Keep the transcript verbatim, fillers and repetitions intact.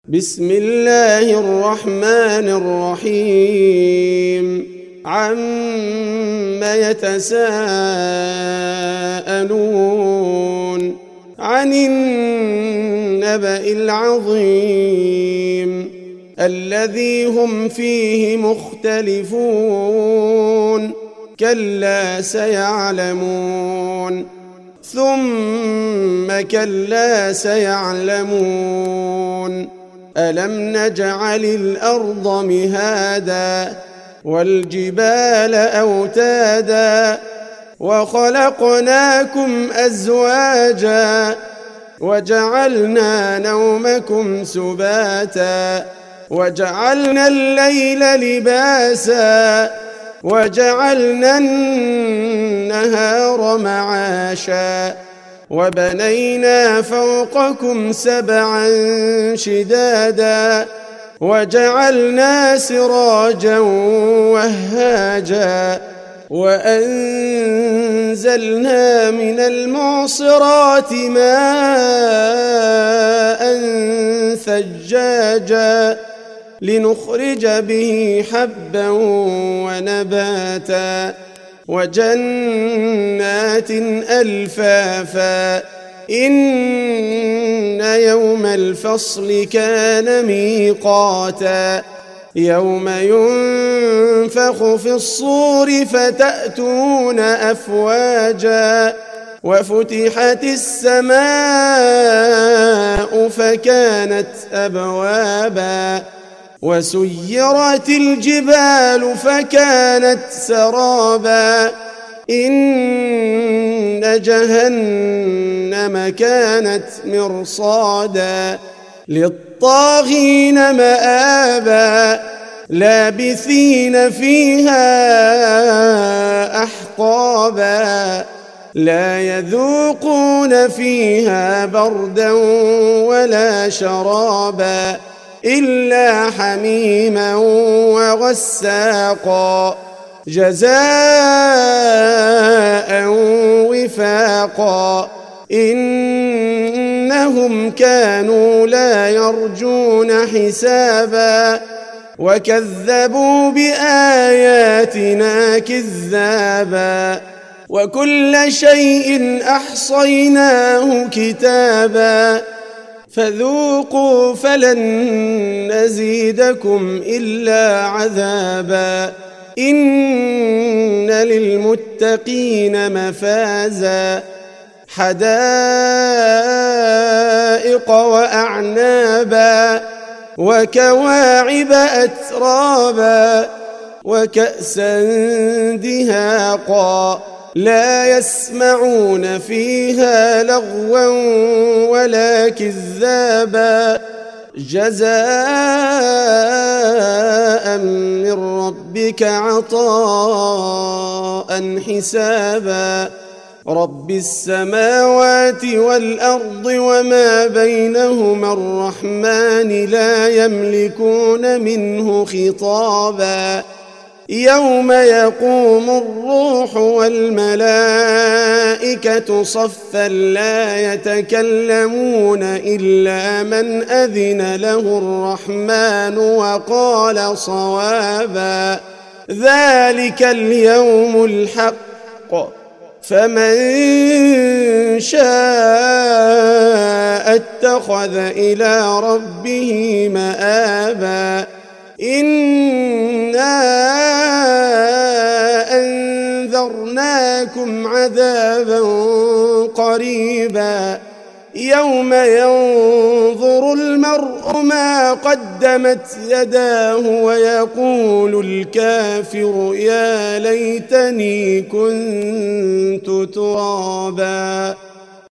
بسم الله الرحمن الرحيم عم يتساءلون عن النبأ العظيم الذي هم فيه مختلفون كلا سيعلمون ثم كلا سيعلمون ألم نجعل الأرض مهادا والجبال أوتادا وخلقناكم أزواجا وجعلنا نومكم سباتا وجعلنا الليل لباسا وجعلنا النهار معاشا وبنينا فوقكم سبعا شدادا وجعلنا سراجا وهاجا وأنزلنا من المعصرات ماء ثجاجا لنخرج به حبا ونباتا وجنات ألفافا إن يوم الفصل كان ميقاتا يوم ينفخ في الصور فتأتون أفواجا وفتحت السماء فكانت أبوابا وسيرت الجبال فكانت سرابا إن جهنم كانت مرصادا للطاغين مآبا لابثين فيها أحقابا لا يذوقون فيها بردا ولا شرابا إلا حميما وغساقا جزاء وفاقا إنهم كانوا لا يرجون حسابا وكذبوا بآياتنا كذابا وكل شيء أحصيناه كتابا فذوقوا فلن نزيدكم إلا عذابا إن للمتقين مفازا حدائق وأعنابا وكواعب أترابا وكأسا دهاقا لا يسمعون فيها لغوا ولا كذابا جزاء من ربك عطاء حسابا رب السماوات والأرض وما بينهما الرحمن لا يملكون منه خطابا يوم يقوم الروح والملائكة صفا لا يتكلمون إلا من أذن له الرحمن وقال صوابا ذلك اليوم الحق فمن شاء اتخذ إلى ربه مآبا إنا أنذرناكم عذابا قريبا يوم ينظر المرء ما قدمت يداه ويقول الكافر يا ليتني كنت ترابا.